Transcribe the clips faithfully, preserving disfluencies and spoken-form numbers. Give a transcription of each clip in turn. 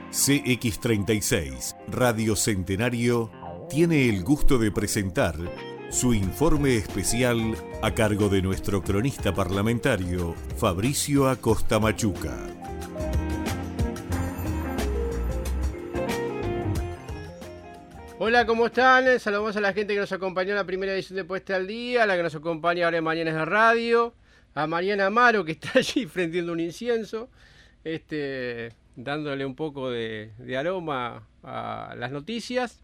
C X treinta y seis, Radio Centenario, tiene el gusto de presentar su informe especial a cargo de nuestro cronista parlamentario, Fabricio Acosta Machuca. Hola, ¿cómo están? Saludamos a la gente que nos acompañó en la primera edición de Puesta al Día, a la que nos acompaña ahora en Mañanas de Radio, a Mariana Amaro, que está allí prendiendo un incienso, este, dándole un poco de, de aroma a las noticias.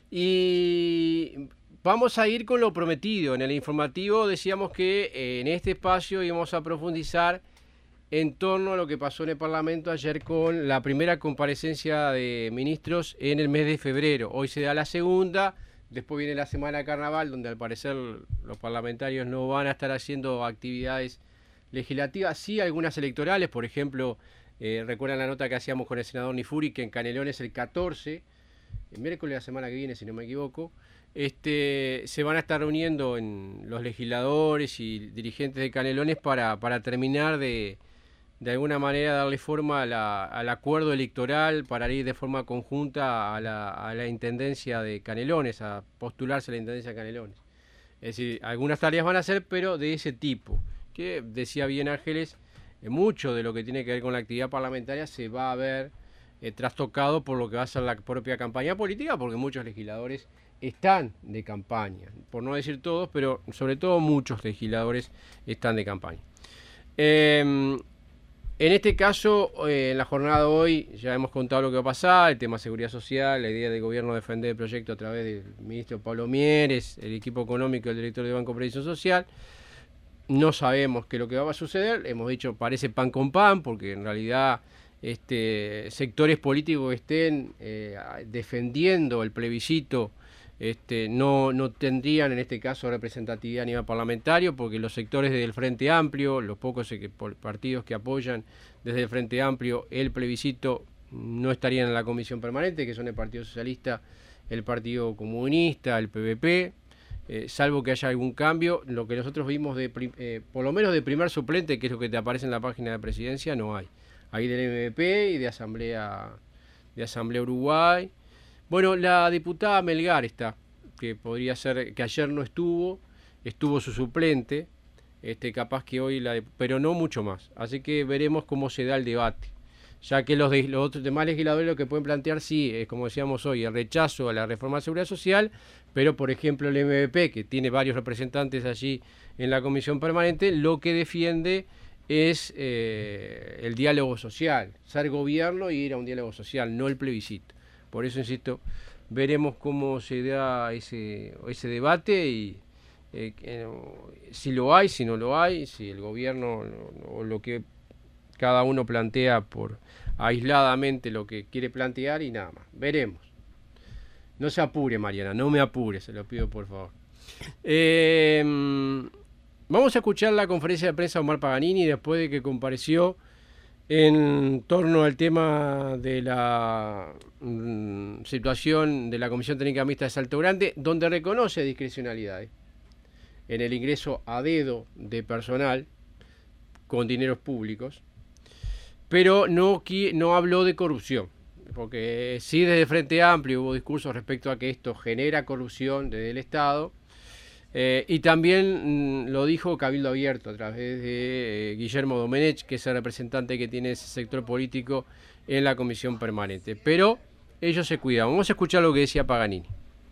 Y vamos a ir con lo prometido. En el informativo decíamos que en este espacio íbamos a profundizar en torno a lo que pasó en el Parlamento ayer con la primera comparecencia de ministros en el mes de febrero. Hoy se da la segunda, después viene la semana de carnaval, donde al parecer los parlamentarios no van a estar haciendo actividades legislativas, sí algunas electorales. Por ejemplo, eh, recuerdan la nota que hacíamos con el senador Nifuri, que en Canelones el catorce, el miércoles de la semana que viene, si no me equivoco, este, se van a estar reuniendo en los legisladores y dirigentes de Canelones para, para terminar de de alguna manera darle forma a la, al acuerdo electoral para ir de forma conjunta a la, a la Intendencia de Canelones, a postularse a la Intendencia de Canelones. Es decir, algunas tareas van a ser, pero de ese tipo, que decía bien Ángeles, eh, mucho de lo que tiene que ver con la actividad parlamentaria se va a ver eh, trastocado por lo que va a ser la propia campaña política, porque muchos legisladores están de campaña, por no decir todos, pero sobre todo muchos legisladores están de campaña. Eh, En este caso, eh, en la jornada de hoy, ya hemos contado lo que va a pasar, el tema de seguridad social, la idea del gobierno de defender el proyecto a través del ministro Pablo Mieres, el equipo económico, el director del Banco de Previsión Social. No sabemos qué es lo que va a suceder, hemos dicho parece pan con pan, porque en realidad este, sectores políticos que estén eh, defendiendo el plebiscito Este, no, no tendrían en este caso representatividad a nivel parlamentario, porque los sectores del Frente Amplio, los pocos partidos que apoyan desde el Frente Amplio el plebiscito, no estarían en la comisión permanente, que son el Partido Socialista, el Partido Comunista, el P V P, eh, salvo que haya algún cambio. Lo que nosotros vimos, de eh, por lo menos de primer suplente, que es lo que te aparece en la página de Presidencia, no hay. Hay del M V P y de Asamblea, de Asamblea Uruguay. Bueno, la diputada Melgar está, que podría ser, que ayer no estuvo, estuvo su suplente, este, capaz que hoy, la, pero no mucho más. Así que veremos cómo se da el debate. Ya que los, de, los otros demás legisladores lo que pueden plantear, sí, es como decíamos hoy, el rechazo a la reforma de seguridad social, pero por ejemplo el M V P, que tiene varios representantes allí en la comisión permanente, lo que defiende es eh, el diálogo social, ser gobierno y ir a un diálogo social, no el plebiscito. Por eso, insisto, veremos cómo se da ese, ese debate y eh, eh, si lo hay, si no lo hay, si el gobierno o lo que cada uno plantea por aisladamente lo que quiere plantear y nada más. Veremos. No se apure, Mariana, no me apure, se lo pido por favor. Eh, vamos a escuchar la conferencia de prensa de Omar Paganini después de que compareció en torno al tema de la mm, situación de la Comisión Técnica Mixta de Salto Grande, donde reconoce discrecionalidades en el ingreso a dedo de personal con dineros públicos, pero no, no habló de corrupción, porque sí desde el Frente Amplio hubo discursos respecto a que esto genera corrupción desde el Estado. Eh, y también mmm, lo dijo Cabildo Abierto a través de eh, Guillermo Domenech, que es el representante que tiene ese sector político en la comisión permanente. Pero ellos se cuidan. Vamos a escuchar lo que decía Paganini.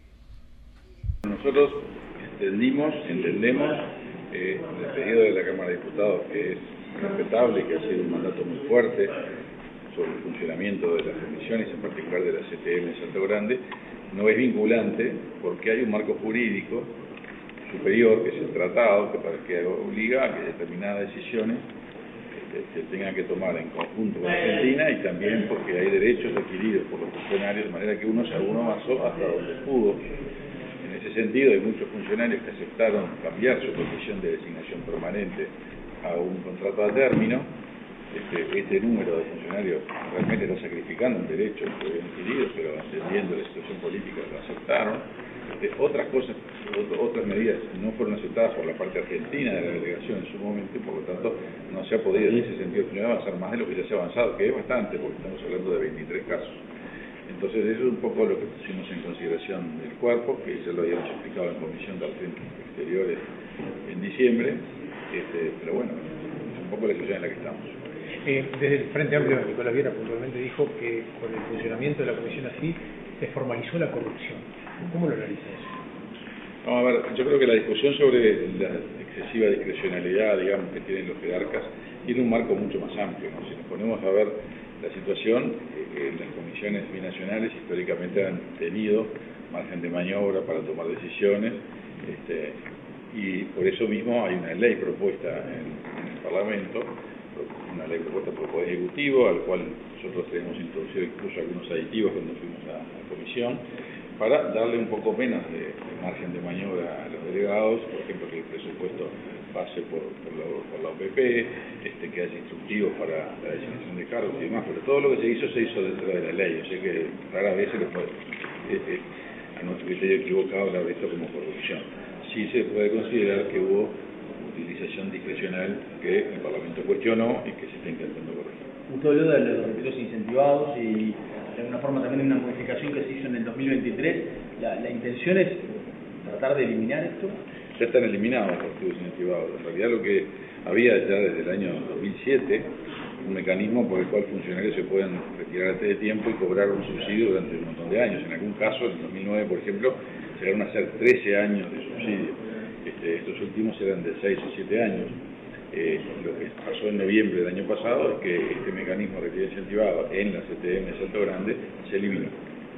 Nosotros entendimos, entendemos eh, el pedido de la Cámara de Diputados, que es respetable, que ha sido un mandato muy fuerte sobre el funcionamiento de las comisiones, en particular de la C T M de Salto Grande, no es vinculante porque hay un marco jurídico superior, que es el tratado, que, para que obliga a que determinadas decisiones este, se tengan que tomar en conjunto con Argentina, y también porque hay derechos adquiridos por los funcionarios, de manera que uno, uno avanzó hasta donde pudo. En ese sentido, hay muchos funcionarios que aceptaron cambiar su condición de designación permanente a un contrato a término. Este, este número de funcionarios realmente está sacrificando un derecho que habían adquirido, pero entendiendo la situación política lo aceptaron. Este, otras cosas otras medidas no fueron aceptadas por la parte argentina de la delegación en su momento, y por lo tanto no se ha podido en ese sentido avanzar más de lo que ya se ha avanzado, que es bastante, porque estamos hablando de veintitrés casos. Entonces eso es un poco lo que pusimos en consideración del cuerpo, que ya lo habíamos explicado en Comisión de Relaciones Exteriores en diciembre, este, pero bueno, es un poco la situación en la que estamos. Eh, desde el Frente Amplio, Nicolás Viera puntualmente dijo que con el funcionamiento de la comisión así se formalizó la corrupción. ¿Cómo lo analiza eso? Vamos a ver, yo creo que la discusión sobre la excesiva discrecionalidad, digamos, que tienen los jerarcas, tiene un marco mucho más amplio, ¿no? Si nos ponemos a ver la situación, eh, las comisiones binacionales históricamente han tenido margen de maniobra para tomar decisiones, este, y por eso mismo hay una ley propuesta en, en el Parlamento, una ley propuesta por el Poder Ejecutivo, al cual nosotros tenemos introducido incluso algunos aditivos cuando fuimos a la comisión, para darle un poco menos de, de margen de maniobra a los delegados, por ejemplo, que el presupuesto pase por, por, la, por la O P P, este, que haya instructivos para la designación de cargos y demás, pero todo lo que se hizo, se hizo dentro de la ley, o sea que rara vez se le puede, eh, eh, a nuestro criterio equivocado, hablar de esto como corrupción. Sí se puede considerar que hubo utilización discrecional que el Parlamento cuestionó y que se está intentando corregir. Usted habló de los retiros incentivados y de alguna forma también una modificación que se hizo en el dos mil veintitrés. La, la intención es tratar de eliminar esto. Ya están eliminados los retiros incentivados. En realidad lo que había ya desde el año dos mil siete, un mecanismo por el cual funcionarios se pueden retirar antes de tiempo y cobrar un subsidio durante un montón de años. En algún caso, en el dos mil nueve, por ejemplo, llegaron a ser trece años de subsidio. Este, estos últimos eran de seis o siete años. Eh, lo que pasó en noviembre del año pasado es que este mecanismo de retiro incentivado en la C T M de Salto Grande se eliminó.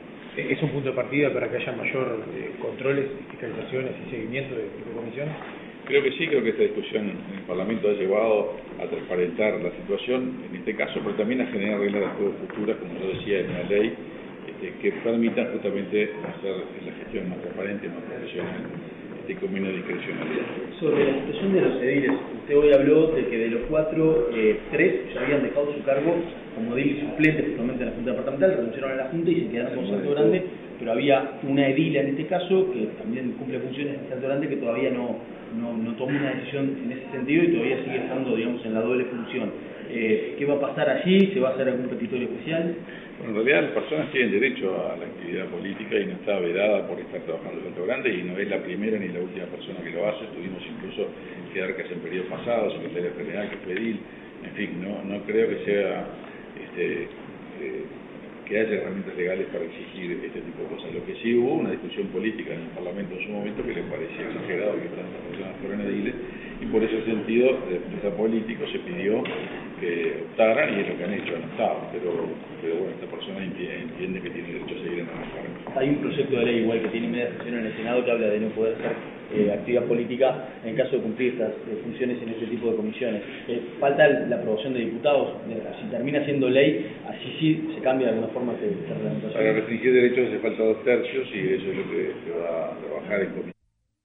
¿Es un punto de partida para que haya mayor eh, controles, fiscalizaciones y seguimiento de, de comisiones? Creo que sí, creo que esta discusión en el Parlamento ha llevado a transparentar la situación en este caso, pero también a generar reglas de juego futuras, como yo decía, en la ley, este, que permitan justamente hacer la gestión más transparente, más profesional, y con menos discrecionalidad. Sobre la situación de los ediles, usted hoy habló de que de los cuatro, eh, tres ya habían dejado su cargo como edil suplente justamente en la Junta Departamental, renunciaron a la Junta y se quedaron con Salto Grande, pero había una edila en este caso que también cumple funciones en Salto Grande que todavía no, no, no tomó una decisión en ese sentido y todavía sigue estando, digamos, en la doble función. Eh, ¿Qué va a pasar allí? ¿Se va a hacer algún petitorio especial? Bueno, en realidad las personas tienen derecho a la actividad política y no está vedada por estar trabajando en Salto Grande, y no es la primera ni la última persona que lo hace. Tuvimos incluso jerarcas en periodos pasados, secretario general que fue edil. En fin, no, no creo que sea este, eh, que haya herramientas legales para exigir este tipo de cosas. Lo que sí hubo una discusión política en el Parlamento en su momento que les parecía exagerado que tantas personas fueran ediles, y por ese sentido, desde el punto de vista político, se pidió que optaran, y es lo que han hecho, han optado, pero, pero bueno, esta persona entiende, entiende que tiene derecho a seguir en el cargo. Hay un proyecto de ley igual que tiene media sesión en el Senado que habla de no poder hacer eh, actividad política en caso de cumplir estas eh, funciones en este tipo de comisiones. Eh, falta la aprobación de diputados. Si termina siendo ley, así sí se cambia de alguna forma esta reglamentación. Para restringir derechos hace falta dos tercios, y eso es lo que se va a trabajar en comisión.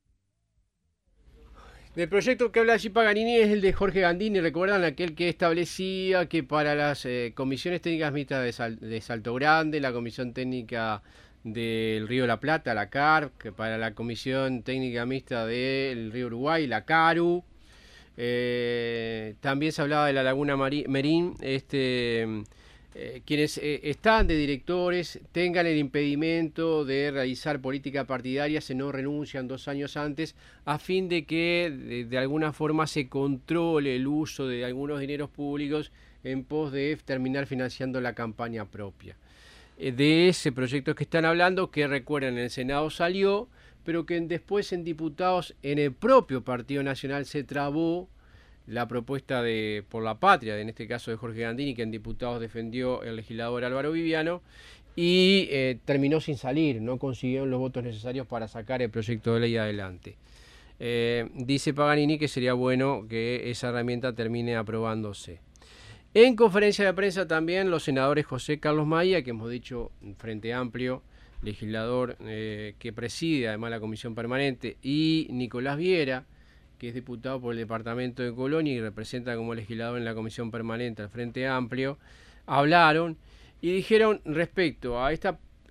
Del proyecto que habla allí Paganini es el de Jorge Gandini, recuerdan, aquel que establecía que para las eh, comisiones técnicas mixtas de, Sal, de Salto Grande, la comisión técnica del Río de la Plata, la C A R, que para la comisión técnica mixta del Río Uruguay, la CARU, eh, también se hablaba de la Laguna Marí, Merín, este... Eh, quienes eh, están de directores tengan el impedimento de realizar política partidaria si no renuncian dos años antes, a fin de que de, de alguna forma se controle el uso de algunos dineros públicos en pos de terminar financiando la campaña propia. Eh, de ese proyecto que están hablando, que recuerden, en el Senado salió, pero que después en diputados, en el propio Partido Nacional se trabó la propuesta de Por la Patria, en este caso de Jorge Gandini, que en diputados defendió el legislador Álvaro Viviano, y eh, terminó sin salir, no consiguieron los votos necesarios para sacar el proyecto de ley adelante. Eh, dice Paganini que sería bueno que esa herramienta termine aprobándose. En conferencia de prensa también los senadores José Carlos Maía, que hemos dicho Frente Amplio, legislador eh, que preside además la comisión permanente, y Nicolás Viera, que es diputado por el departamento de Colonia y representa como legislador en la comisión permanente al Frente Amplio, hablaron y dijeron respecto a esta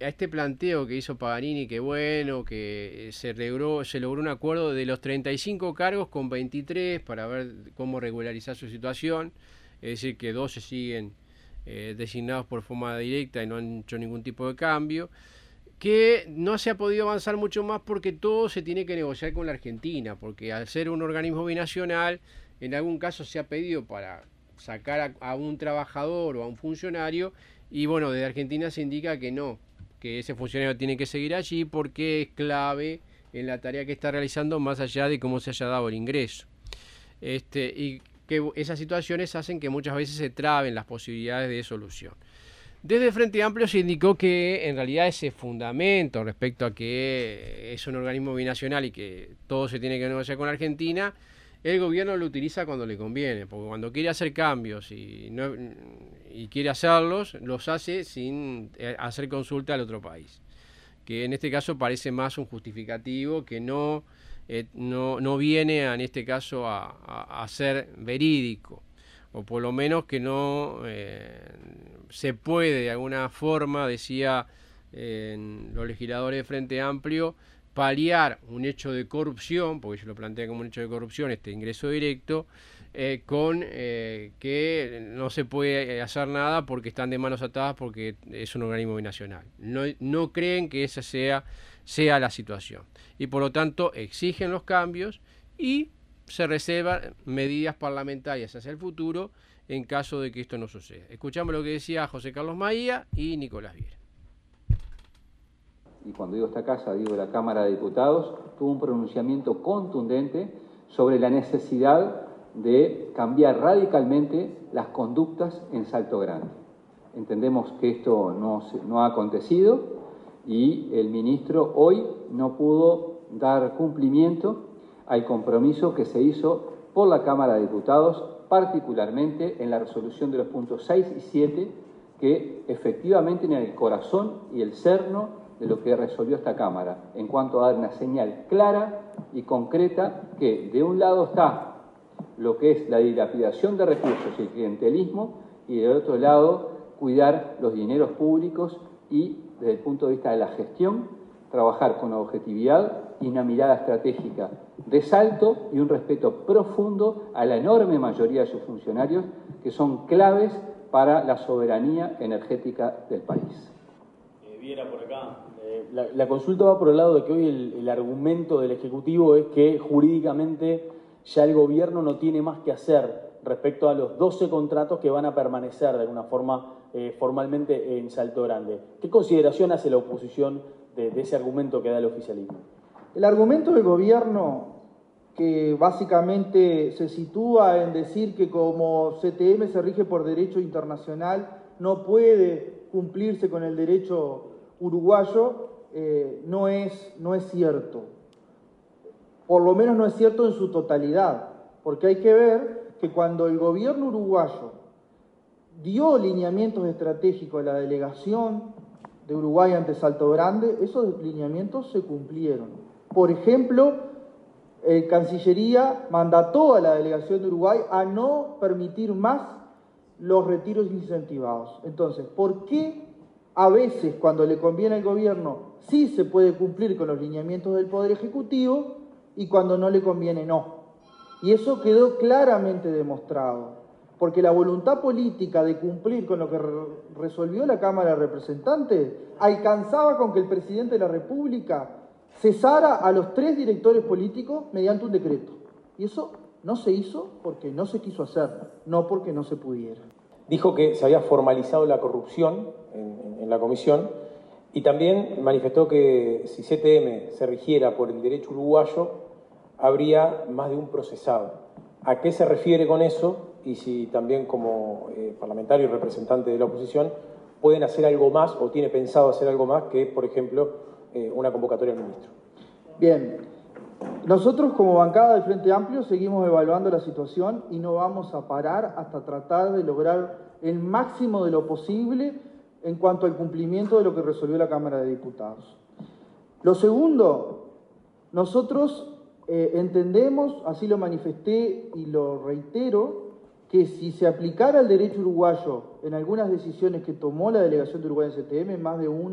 a este planteo que hizo Paganini, que bueno, que se logró, se logró un acuerdo de los treinta y cinco cargos con veintitrés para ver cómo regularizar su situación, es decir, que doce siguen eh, designados por forma directa y no han hecho ningún tipo de cambio, que no se ha podido avanzar mucho más porque todo se tiene que negociar con la Argentina, porque al ser un organismo binacional, en algún caso se ha pedido para sacar a, a un trabajador o a un funcionario, y bueno, desde Argentina se indica que no, que ese funcionario tiene que seguir allí porque es clave en la tarea que está realizando más allá de cómo se haya dado el ingreso. Este, y que esas situaciones hacen que muchas veces se traben las posibilidades de solución. Desde el Frente Amplio se indicó que en realidad ese fundamento respecto a que es un organismo binacional y que todo se tiene que negociar con Argentina, el gobierno lo utiliza cuando le conviene, porque cuando quiere hacer cambios y, no, y quiere hacerlos, los hace sin hacer consulta al otro país, que en este caso parece más un justificativo que no, eh, no, no viene en este caso a, a, a ser verídico, o por lo menos que no eh, se puede de alguna forma, decía eh, los legisladores de Frente Amplio, paliar un hecho de corrupción, porque yo lo plantea como un hecho de corrupción, este ingreso directo, eh, con eh, que no se puede hacer nada porque están de manos atadas porque es un organismo binacional. No, no creen que esa sea, sea la situación. Y por lo tanto exigen los cambios y se reservan medidas parlamentarias hacia el futuro en caso de que esto no suceda. Escuchamos lo que decía José Carlos Maía y Nicolás Viera. Y cuando digo esta casa, digo la Cámara de Diputados, tuvo un pronunciamiento contundente sobre la necesidad de cambiar radicalmente las conductas en Salto Grande. Entendemos que esto no, no ha acontecido y el ministro hoy no pudo dar cumplimiento al compromiso que se hizo por la Cámara de Diputados, particularmente en la resolución de los puntos seis y siete, que efectivamente en el corazón y el cerno de lo que resolvió esta Cámara, en cuanto a dar una señal clara y concreta que de un lado está lo que es la dilapidación de recursos y el clientelismo, y del otro lado cuidar los dineros públicos y, desde el punto de vista de la gestión, trabajar con objetividad y una mirada estratégica de Salto y un respeto profundo a la enorme mayoría de sus funcionarios, que son claves para la soberanía energética del país. Viera por acá. Eh, la, la consulta va por el lado de que hoy el, el argumento del Ejecutivo es que jurídicamente ya el gobierno no tiene más que hacer respecto a los doce contratos que van a permanecer de alguna forma eh, formalmente en Salto Grande. ¿Qué consideración hace la oposición de, de ese argumento que da el oficialismo? El argumento del gobierno, que básicamente se sitúa en decir que como C T M se rige por derecho internacional, no puede cumplirse con el derecho uruguayo, eh, no es, no es cierto. Por lo menos no es cierto en su totalidad, porque hay que ver que cuando el gobierno uruguayo dio lineamientos estratégicos a la delegación de Uruguay ante Salto Grande, esos lineamientos se cumplieron. Por ejemplo, el Cancillería mandató a la delegación de Uruguay a no permitir más los retiros incentivados. Entonces, ¿por qué a veces cuando le conviene al gobierno sí se puede cumplir con los lineamientos del Poder Ejecutivo y cuando no le conviene no? Y eso quedó claramente demostrado, porque la voluntad política de cumplir con lo que re resolvió la Cámara de Representantes alcanzaba con que el presidente de la República cesara a los tres directores políticos mediante un decreto. Y eso no se hizo porque no se quiso hacer, no porque no se pudiera. Dijo que se había formalizado la corrupción en, en la comisión y también manifestó que si C T M se rigiera por el derecho uruguayo, habría más de un procesado. ¿A qué se refiere con eso? Y si también como eh, parlamentario y representante de la oposición pueden hacer algo más o tiene pensado hacer algo más que, por ejemplo, eh, una convocatoria al ministro. Bien, nosotros como bancada del Frente Amplio seguimos evaluando la situación y no vamos a parar hasta tratar de lograr el máximo de lo posible en cuanto al cumplimiento de lo que resolvió la Cámara de Diputados. Lo segundo, nosotros eh, entendemos, así lo manifesté y lo reitero, que si se aplicara el derecho uruguayo en algunas decisiones que tomó la delegación de Uruguay en C T M, más de uno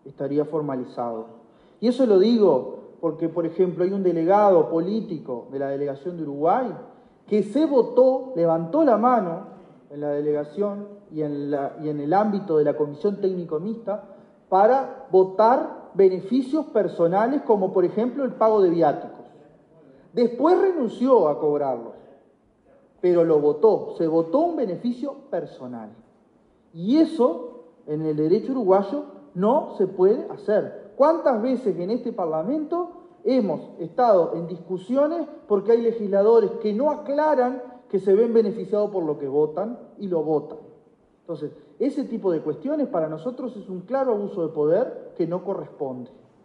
estaría formalizado. Y eso lo digo porque, por ejemplo, hay un delegado político de la delegación de Uruguay que se votó, levantó la mano en la delegación y en, la, y en el ámbito de la comisión técnico mixta para votar beneficios personales como, por ejemplo, el pago de viáticos. Después renunció a cobrarlos, pero lo votó, se votó un beneficio personal. Y eso, en el derecho uruguayo, no se puede hacer. ¿Cuántas veces en este Parlamento hemos estado en discusiones porque hay legisladores que no aclaran que se ven beneficiados por lo que votan y lo votan? Entonces, ese tipo de cuestiones para nosotros es un claro abuso de poder que no corresponde.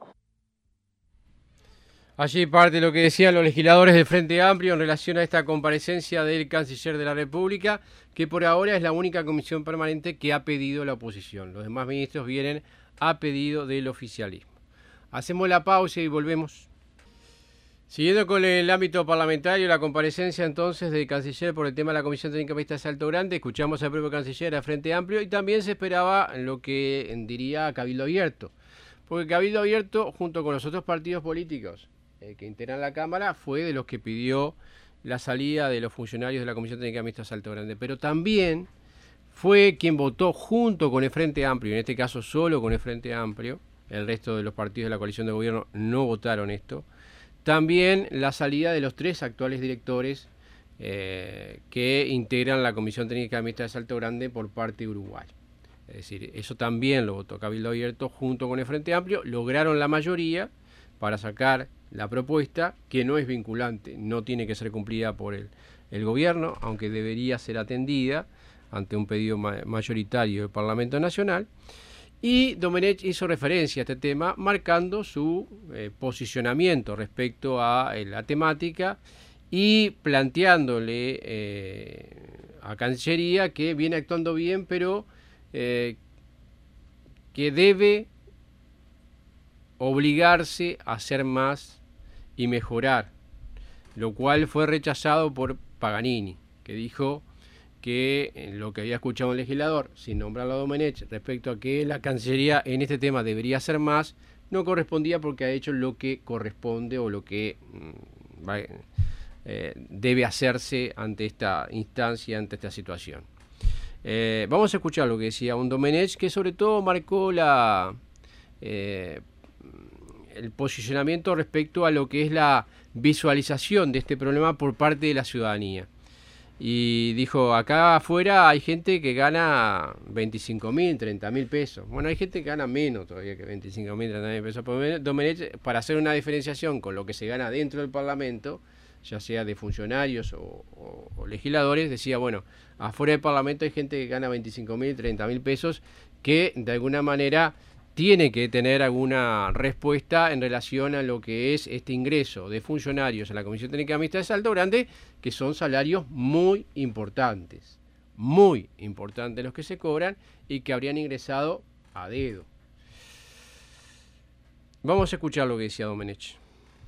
Allí parte lo que decían los legisladores del Frente Amplio en relación a esta comparecencia del Canciller de la República, que por ahora es la única comisión permanente que ha pedido la oposición. Los demás ministros vienen a pedido del oficialismo. Hacemos la pausa y volvemos. Siguiendo con el ámbito parlamentario, la comparecencia entonces del Canciller por el tema de la Comisión Técnica Mixta de Salto Grande, escuchamos al propio Canciller a Frente Amplio y también se esperaba lo que diría Cabildo Abierto, porque Cabildo Abierto, junto con los otros partidos políticos eh, que integran la Cámara, fue de los que pidió la salida de los funcionarios de la Comisión Técnica Mixta de Salto Grande, pero también fue quien votó junto con el Frente Amplio, en este caso solo con el Frente Amplio, el resto de los partidos de la coalición de gobierno no votaron esto, también la salida de los tres actuales directores eh, que integran la Comisión Técnica Mixta de Salto Grande por parte de Uruguay. Es decir, eso también lo votó Cabildo Abierto junto con el Frente Amplio, lograron la mayoría para sacar la propuesta, que no es vinculante, no tiene que ser cumplida por el, el gobierno, aunque debería ser atendida ante un pedido ma mayoritario del Parlamento Nacional. Y Domenech hizo referencia a este tema, marcando su eh, posicionamiento respecto a eh, la temática y planteándole eh, a Cancillería que viene actuando bien, pero eh, que debe obligarse a hacer más y mejorar, lo cual fue rechazado por Paganini, que dijo que en lo que había escuchado un legislador, sin nombrarlo a Domenech, respecto a que la Cancillería en este tema debería hacer más, no correspondía porque ha hecho lo que corresponde o lo que mm, va, eh, debe hacerse ante esta instancia, ante esta situación. Eh, vamos a escuchar lo que decía un Domenech, que sobre todo marcó la, eh, el posicionamiento respecto a lo que es la visualización de este problema por parte de la ciudadanía. Y dijo, acá afuera hay gente que gana veinticinco mil, treinta mil pesos. Bueno, hay gente que gana menos todavía que veinticinco mil, treinta mil pesos. Domenech, para hacer una diferenciación con lo que se gana dentro del Parlamento, ya sea de funcionarios o, o, o legisladores, decía, bueno, afuera del Parlamento hay gente que gana veinticinco mil, treinta mil pesos, que de alguna manera tiene que tener alguna respuesta en relación a lo que es este ingreso de funcionarios a la Comisión Técnica Mixta de Salto Grande, que son salarios muy importantes, muy importantes los que se cobran y que habrían ingresado a dedo. Vamos a escuchar lo que decía Domenech.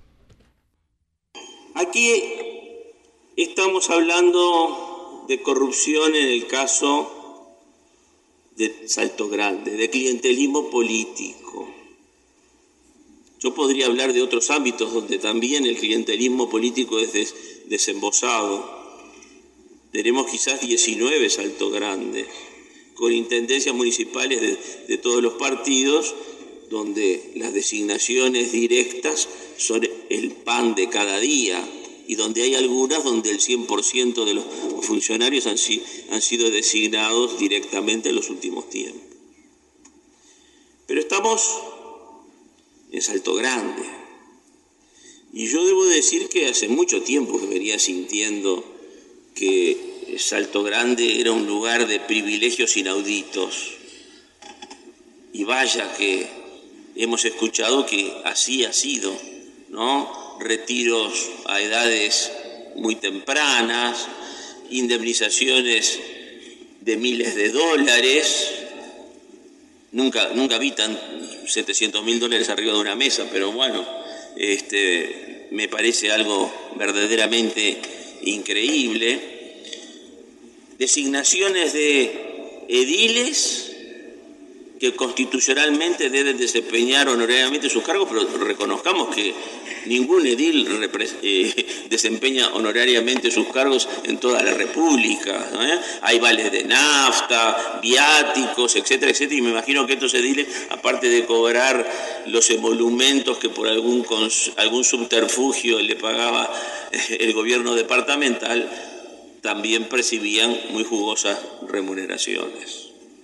Aquí estamos hablando de corrupción en el caso de Salto Grande, de clientelismo político. Yo podría hablar de otros ámbitos donde también el clientelismo político es des desembosado. Tenemos quizás diecinueve Salto Grande, con intendencias municipales de, de todos los partidos, donde las designaciones directas son el pan de cada día, y donde hay algunas donde el cien por ciento de los funcionarios han, si, han sido designados directamente en los últimos tiempos. Pero estamos en Salto Grande, y yo debo decir que hace mucho tiempo que venía sintiendo que Salto Grande era un lugar de privilegios inauditos, y vaya que hemos escuchado que así ha sido, ¿no? Retiros a edades muy tempranas, indemnizaciones de miles de dólares. Nunca, nunca vi tan setecientos mil dólares arriba de una mesa, pero bueno, este, me parece algo verdaderamente increíble. Designaciones de ediles que constitucionalmente deben desempeñar honorariamente sus cargos, pero reconozcamos que ningún edil eh, desempeña honorariamente sus cargos en toda la República, ¿no? ¿Eh? Hay vales de nafta, viáticos, etcétera, etcétera, y me imagino que estos ediles, aparte de cobrar los emolumentos que por algún, algún subterfugio le pagaba el gobierno departamental, también percibían muy jugosas remuneraciones.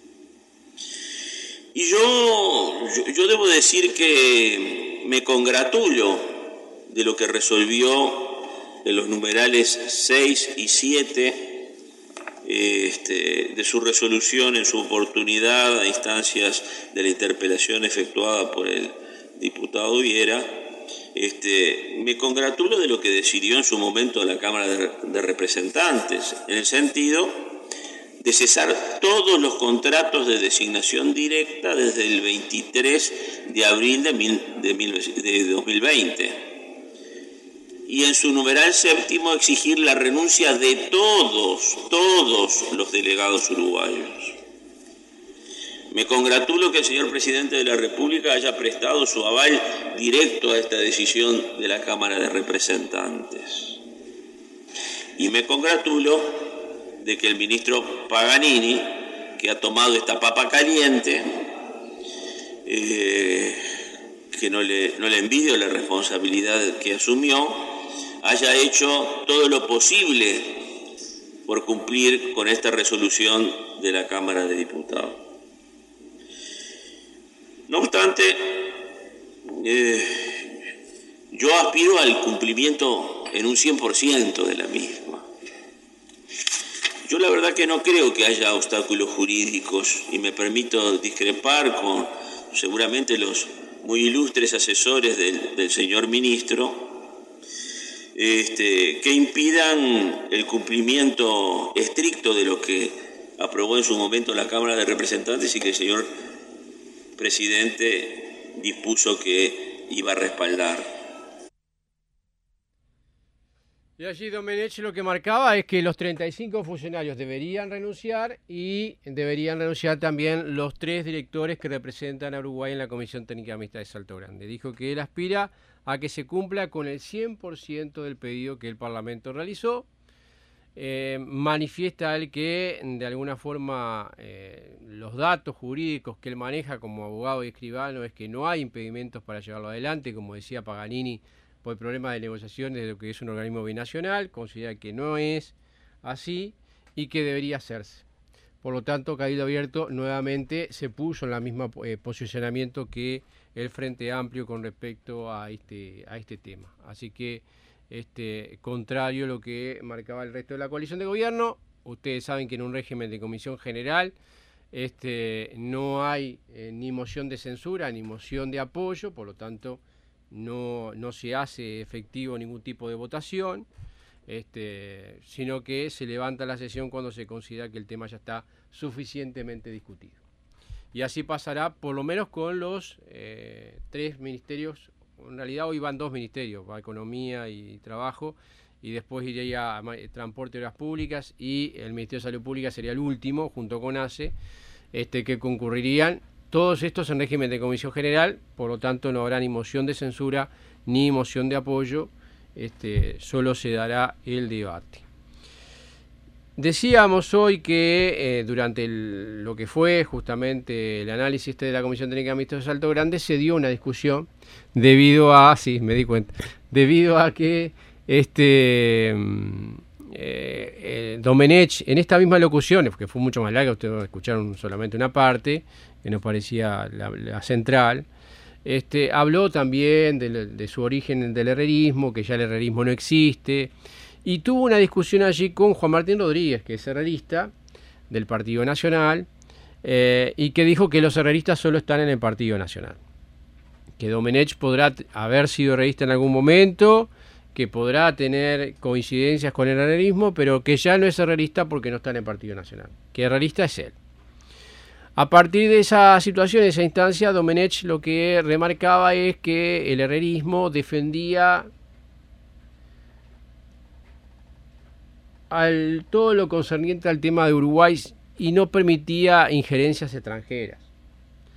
Y yo, yo, yo debo decir que me congratulo de lo que resolvió en los numerales seis y siete este, de su resolución en su oportunidad a instancias de la interpelación efectuada por el diputado Viera. Este, me congratulo de lo que decidió en su momento la Cámara de, de Representantes, en el sentido de cesar todos los contratos de designación directa desde el veintitrés de abril de, mil, de, mil, de dos mil veinte. Y en su numeral séptimo exigir la renuncia de todos, todos los delegados uruguayos. Me congratulo que el señor presidente de la República haya prestado su aval directo a esta decisión de la Cámara de Representantes. Y me congratulo de que el ministro Paganini, que ha tomado esta papa caliente, eh, que no le, no le envidio la responsabilidad que asumió, haya hecho todo lo posible por cumplir con esta resolución de la Cámara de Diputados. No obstante, eh, yo aspiro al cumplimiento en un cien por ciento de la misma. Yo la verdad que no creo que haya obstáculos jurídicos y me permito discrepar con seguramente los muy ilustres asesores del, del señor ministro, este, que impidan el cumplimiento estricto de lo que aprobó en su momento la Cámara de Representantes y que el señor presidente dispuso que iba a respaldar. Y allí Domenech lo que marcaba es que los treinta y cinco funcionarios deberían renunciar y deberían renunciar también los tres directores que representan a Uruguay en la Comisión Técnica Mixta de Salto Grande. Dijo que él aspira a que se cumpla con el cien por ciento del pedido que el Parlamento realizó. Eh, manifiesta él que de alguna forma eh, los datos jurídicos que él maneja como abogado y escribano es que no hay impedimentos para llevarlo adelante, como decía Paganini, por problemas de negociaciones de lo que es un organismo binacional, considera que no es así y que debería hacerse. Por lo tanto, Cabildo Abierto nuevamente se puso en la misma eh, posicionamiento que el Frente Amplio con respecto a este, a este tema. Así que, este, contrario a lo que marcaba el resto de la coalición de gobierno, ustedes saben que en un régimen de comisión general este, no hay eh, ni moción de censura ni moción de apoyo, por lo tanto, No, no se hace efectivo ningún tipo de votación, este, sino que se levanta la sesión cuando se considera que el tema ya está suficientemente discutido. Y así pasará por lo menos con los eh, tres ministerios, en realidad hoy van dos ministerios, va Economía y Trabajo, y después iría a Transporte y Obras Públicas, y el Ministerio de Salud Pública sería el último, junto con ACE, este, que concurrirían. Todos estos en régimen de comisión general, por lo tanto no habrá ni moción de censura ni moción de apoyo, este, solo se dará el debate. Decíamos hoy que eh, durante el, lo que fue justamente el análisis este de la Comisión Técnica Mixta de Salto Grande se dio una discusión debido a, sí, me di cuenta, debido a que este... Eh, eh, Domenech, en esta misma locución, que fue mucho más larga, ustedes escucharon solamente una parte, que nos parecía la, la central, este, habló también de, de su origen del herrerismo, que ya el herrerismo no existe, y tuvo una discusión allí con Juan Martín Rodríguez, que es herrerista del Partido Nacional, eh, y que dijo que los herreristas solo están en el Partido Nacional, que Domenech podrá haber sido herrerista en algún momento, que podrá tener coincidencias con el herrerismo, pero que ya no es herrerista porque no está en el Partido Nacional, que herrerista es él. A partir de esa situación, de esa instancia, Domenech lo que remarcaba es que el herrerismo defendía al, todo lo concerniente al tema de Uruguay y no permitía injerencias extranjeras.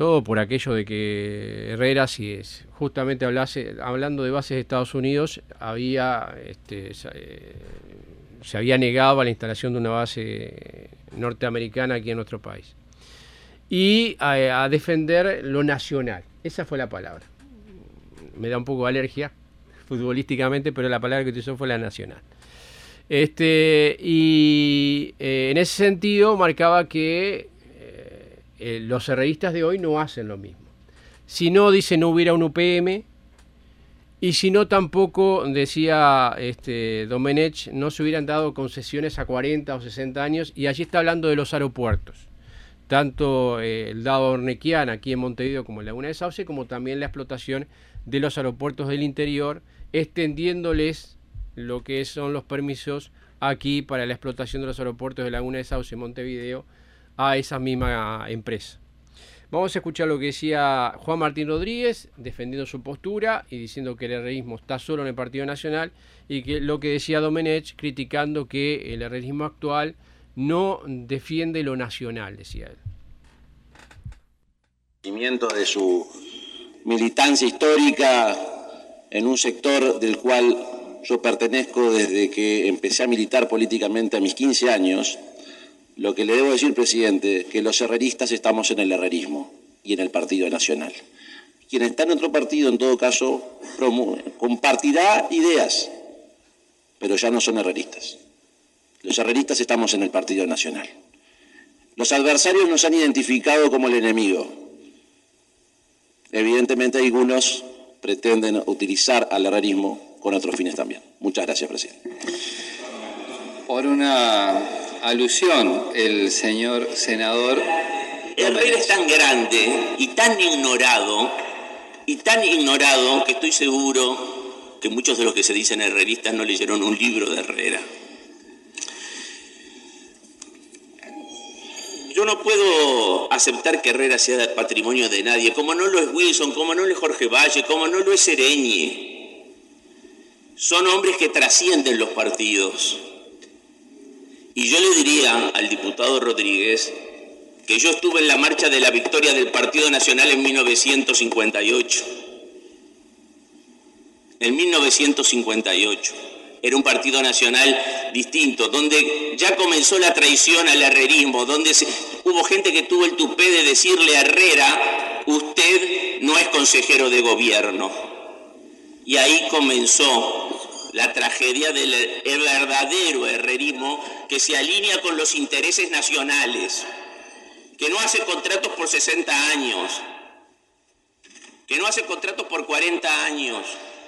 todo por aquello de que Herrera, si es justamente hablase, hablando de bases de Estados Unidos, había este, eh, se había negado a la instalación de una base norteamericana aquí en nuestro país. Y a, a defender lo nacional. Esa fue la palabra. Me da un poco de alergia futbolísticamente, pero la palabra que utilizó fue la nacional. Este, y eh, en ese sentido marcaba que eh, eh, los herreristas de hoy no hacen lo mismo. Si no, dice, no hubiera un U P M, y si no, tampoco, decía este, Domenech, no se hubieran dado concesiones a cuarenta o sesenta años, y allí está hablando de los aeropuertos, tanto eh, el dado Ornequian aquí en Montevideo como en Laguna de Sauce, como también la explotación de los aeropuertos del interior, extendiéndoles lo que son los permisos aquí para la explotación de los aeropuertos de Laguna de Sauce y Montevideo a esa misma empresa. Vamos a escuchar lo que decía Juan Martín Rodríguez, defendiendo su postura y diciendo que el herrerismo está solo en el Partido Nacional, y que lo que decía Domenech, criticando que el herrerismo actual no defiende lo nacional, decía él. De su militancia histórica en un sector del cual yo pertenezco desde que empecé a militar políticamente a mis quince años, lo que le debo decir, presidente, que los herreristas estamos en el herrerismo y en el Partido Nacional. Quien está en otro partido, en todo caso, compartirá ideas, pero ya no son herreristas. Los herreristas estamos en el Partido Nacional. Los adversarios nos han identificado como el enemigo. Evidentemente algunos pretenden utilizar al herrerismo con otros fines también. Muchas gracias, presidente. Por una alusión, el señor senador... Herrera es tan grande y tan ignorado, y tan ignorado que estoy seguro que muchos de los que se dicen herreristas no leyeron un libro de Herrera. Yo no puedo aceptar que Herrera sea patrimonio de nadie, como no lo es Wilson, como no lo es Jorge Valle, como no lo es Sereñi. Son hombres que trascienden los partidos. Y yo le diría al diputado Rodríguez que yo estuve en la marcha de la victoria del Partido Nacional en mil novecientos cincuenta y ocho. En mil novecientos cincuenta y ocho. Era un partido nacional distinto, donde ya comenzó la traición al herrerismo, donde se, hubo gente que tuvo el tupé de decirle a Herrera, usted no es consejero de gobierno. Y ahí comenzó la tragedia del el verdadero herrerismo, que se alinea con los intereses nacionales, que no hace contratos por sesenta años, que no hace contratos por cuarenta años,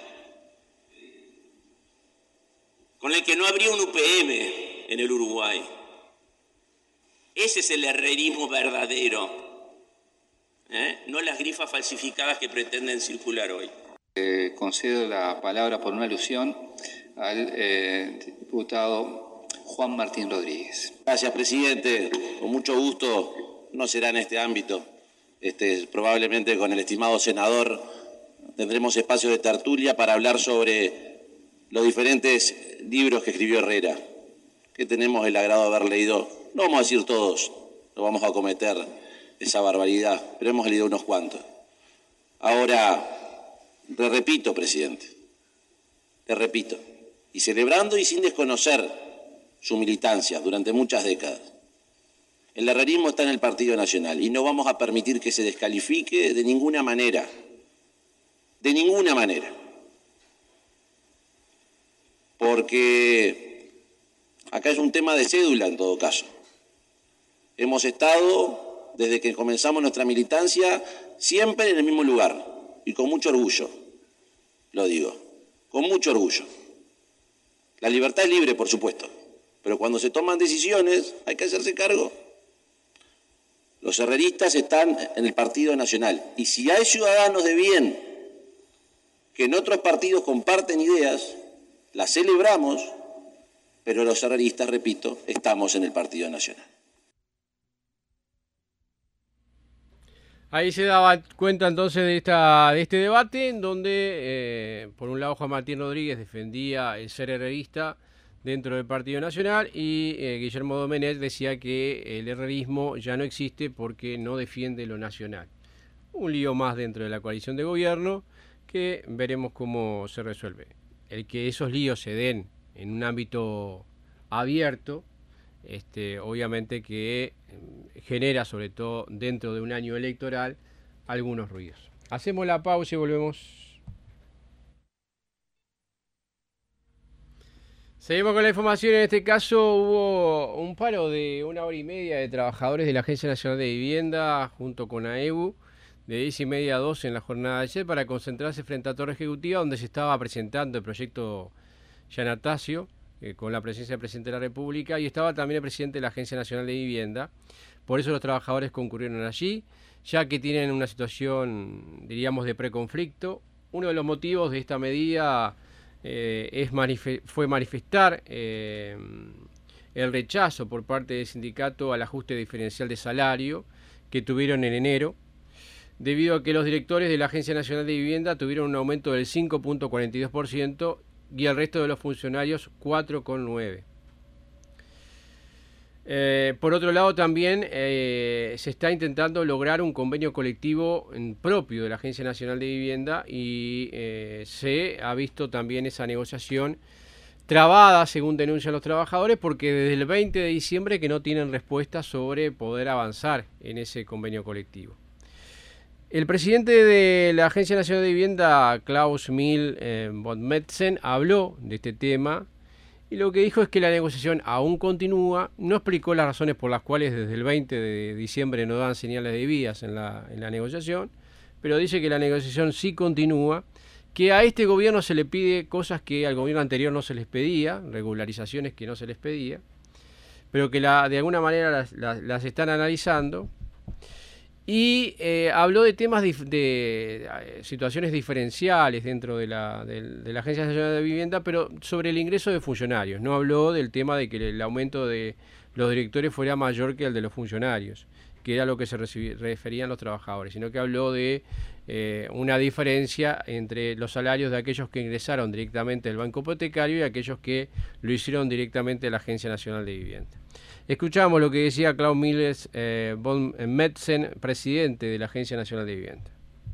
con el que no habría un U P M en el Uruguay. Ese es el herrerismo verdadero, ¿eh? No las grifas falsificadas que pretenden circular hoy. Eh, concedo la palabra por una alusión al eh, diputado Juan Martín Rodríguez. Gracias, presidente. Con mucho gusto, no será en este ámbito. Este, probablemente con el estimado senador tendremos espacio de tertulia para hablar sobre los diferentes libros que escribió Herrera, que tenemos el agrado de haber leído. No vamos a decir todos, no vamos a cometer esa barbaridad, pero hemos leído unos cuantos. Ahora, le repito, presidente, le repito, y celebrando y sin desconocer su militancia durante muchas décadas, el herrerismo está en el Partido Nacional y no vamos a permitir que se descalifique de ninguna manera, de ninguna manera, porque acá es un tema de cédula en todo caso. Hemos estado, desde que comenzamos nuestra militancia, siempre en el mismo lugar y con mucho orgullo, lo digo, con mucho orgullo. La libertad es libre, por supuesto, pero cuando se toman decisiones hay que hacerse cargo. Los herreristas están en el Partido Nacional y si hay ciudadanos de bien que en otros partidos comparten ideas, las celebramos, pero los herreristas, repito, estamos en el Partido Nacional. Ahí se daba cuenta entonces de, esta, de este debate, en donde, eh, por un lado, Juan Martín Rodríguez defendía el ser herrerista dentro del Partido Nacional y eh, Guillermo Domenech decía que el herrerismo ya no existe porque no defiende lo nacional. un lío más dentro de la coalición de gobierno que veremos cómo se resuelve. El que esos líos se den en un ámbito abierto, este, obviamente que genera, sobre todo dentro de un año electoral, algunos ruidos. Hacemos la pausa y volvemos. Seguimos con la información. En este caso hubo un paro de una hora y media de trabajadores de la Agencia Nacional de Vivienda junto con A E B U de diez y media a doce en la jornada de ayer para concentrarse frente a Torre Ejecutiva, donde se estaba presentando el proyecto Yanatacio eh, con la presencia del presidente de la República, y estaba también el presidente de la Agencia Nacional de Vivienda. Por eso los trabajadores concurrieron allí, ya que tienen una situación, diríamos, de preconflicto. Uno de los motivos de esta medida Eh, es manife- fue manifestar eh, el rechazo por parte del sindicato al ajuste diferencial de salario que tuvieron en enero, debido a que los directores de la Agencia Nacional de Vivienda tuvieron un aumento del cinco punto cuarenta y dos por ciento y el resto de los funcionarios cuatro coma nueve por ciento. Eh, por otro lado, también eh, se está intentando lograr un convenio colectivo propio de la Agencia Nacional de Vivienda y eh, se ha visto también esa negociación trabada, según denuncian los trabajadores, porque desde el veinte de diciembre que no tienen respuesta sobre poder avanzar en ese convenio colectivo. El presidente de la Agencia Nacional de Vivienda, Klaus Mill eh, von Metzen, habló de este tema. Y lo que dijo es que la negociación aún continúa. No explicó las razones por las cuales desde el veinte de diciembre no dan señales de vías en la, en la negociación, pero dice que la negociación sí continúa, que a este gobierno se le pide cosas que al gobierno anterior no se les pedía, regularizaciones que no se les pedía, pero que la, de alguna manera las, las, las están analizando. Y eh, habló de temas de, de, de situaciones diferenciales dentro de la, de, de la Agencia Nacional de Vivienda, pero sobre el ingreso de funcionarios. No habló del tema de que el aumento de los directores fuera mayor que el de los funcionarios, que era lo que se recibí, referían los trabajadores, sino que habló de eh, una diferencia entre los salarios de aquellos que ingresaron directamente del Banco Hipotecario y aquellos que lo hicieron directamente de la Agencia Nacional de Vivienda. Escuchamos lo que decía Klaus Mill eh, von Metzen, presidente de la Agencia Nacional de Vivienda.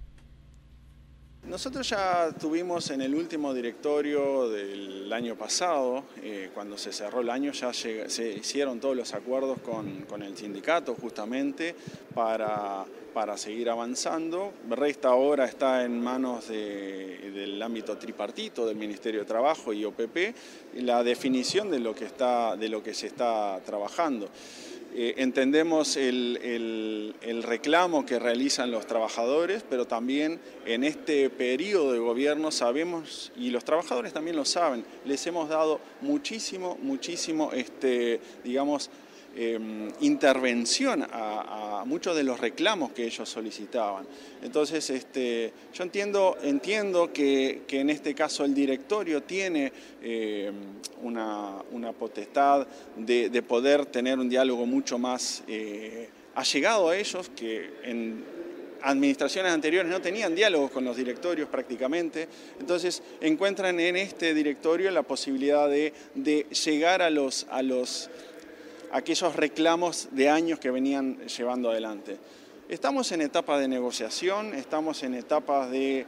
Nosotros ya tuvimos en el último directorio del año pasado, eh, cuando se cerró el año, ya lleg- se hicieron todos los acuerdos con, con el sindicato justamente para, para seguir avanzando. Resta ahora está en manos de, del ámbito tripartito, del Ministerio de Trabajo y O P P, la definición de lo que, está, de lo que se está trabajando. Eh, entendemos el, el, el reclamo que realizan los trabajadores, pero también en este periodo de gobierno sabemos, y los trabajadores también lo saben, les hemos dado muchísimo, muchísimo, este, digamos, Eh, intervención a, a muchos de los reclamos que ellos solicitaban. Entonces, este, yo entiendo, entiendo que, que en este caso el directorio tiene eh, una, una potestad de, de poder tener un diálogo mucho más eh, allegado a ellos, que en administraciones anteriores no tenían diálogos con los directorios prácticamente. Entonces encuentran en este directorio la posibilidad de, de llegar a los, a los aquellos reclamos de años que venían llevando adelante. Estamos en etapas de negociación, estamos en etapas de,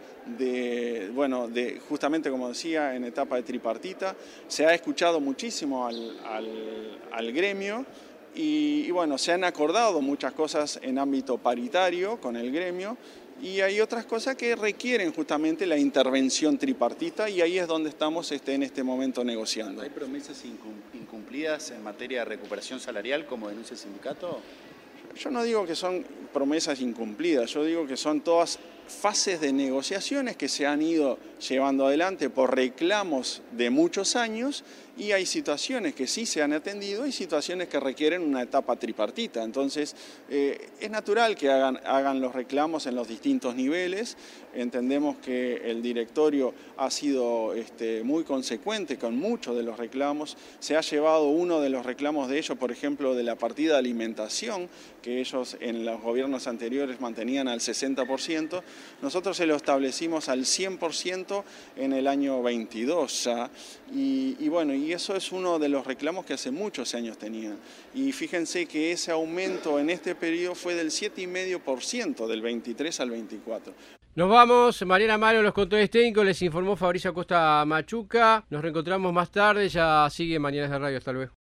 de, bueno, de, justamente como decía, en etapa de tripartita. Se ha escuchado muchísimo al, al, al gremio y, y bueno, se han acordado muchas cosas en ámbito paritario con el gremio, y hay otras cosas que requieren justamente la intervención tripartita, y ahí es donde estamos este, en este momento negociando. ¿Hay promesas incumplidas en materia de recuperación salarial, como denuncia el sindicato? Yo no digo que son promesas incumplidas, yo digo que son todas fases de negociaciones que se han ido llevando adelante por reclamos de muchos años, y hay situaciones que sí se han atendido y situaciones que requieren una etapa tripartita. Entonces, eh, es natural que hagan, hagan los reclamos en los distintos niveles. Entendemos que el directorio ha sido este, muy consecuente con muchos de los reclamos. Se ha llevado uno de los reclamos de ellos, por ejemplo, de la partida de alimentación, que ellos en los gobiernos anteriores mantenían al sesenta por ciento. Nosotros se lo establecimos al cien por ciento en el año veintidós ya. Y, y bueno, y y eso es uno de los reclamos que hace muchos años tenían. Y fíjense que ese aumento en este periodo fue del siete coma cinco por ciento, del veintitrés al veinticuatro. Nos vamos, Mariana Amaro, los controles técnicos, les informó Fabricio Acosta Machuca. Nos reencontramos más tarde, ya sigue Mañanas de Radio, hasta luego.